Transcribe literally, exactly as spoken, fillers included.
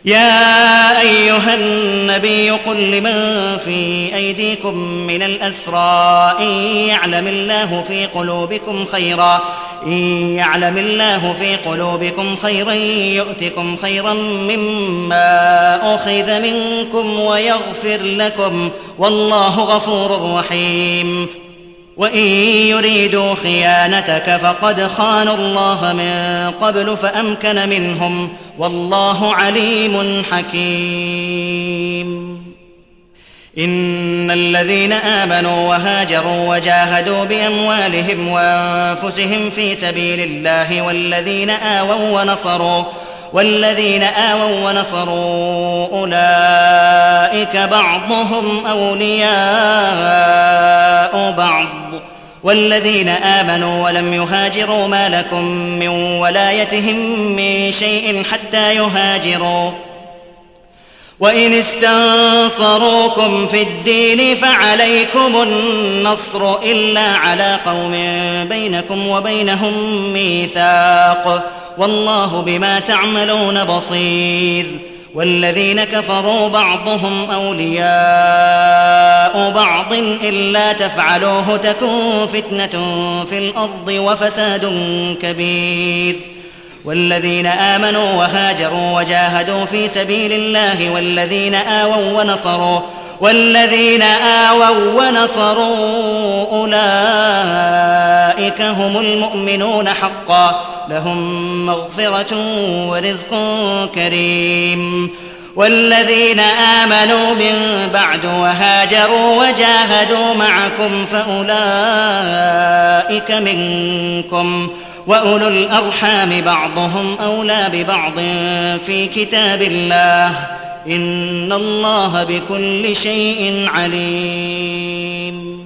يا أيها النبي قل لمن في أيديكم من الأسرى إن يعلم الله في قلوبكم خيرا إن يعلم الله في قلوبكم خيرا يؤتكم خيرا مما أخذ منكم ويغفر لكم والله غفور رحيم. وإن يريدوا خيانتك فقد خانوا الله من قبل فأمكن منهم والله عليم حكيم. إن الذين آمنوا وهاجروا وجاهدوا بأموالهم وأنفسهم في سبيل الله والذين آووا ونصروا والذين آووا ونصروا أولئك بعضهم أولياء بعض والذين آمنوا ولم يهاجروا ما لكم من ولايتهم من شيء حتى يهاجروا وإن استنصروكم في الدين فعليكم النصر إلا على قوم بينكم وبينهم ميثاق والله بما تعملون بصير. والذين كفروا بعضهم أولياء بعض إلا تفعلوه تكن فتنة في الأرض وفساد كبير. والذين آمنوا وهاجروا وجاهدوا في سبيل الله والذين آووا ونصروا والذين آووا ونصروا أولئك هم المؤمنون حقا لهم مغفرة ورزق كريم. والذين آمنوا من بعد وهاجروا وجاهدوا معكم فأولئك منكم وأولو الأرحام بعضهم أولى ببعض في كتاب الله إن الله بكل شيء عليم.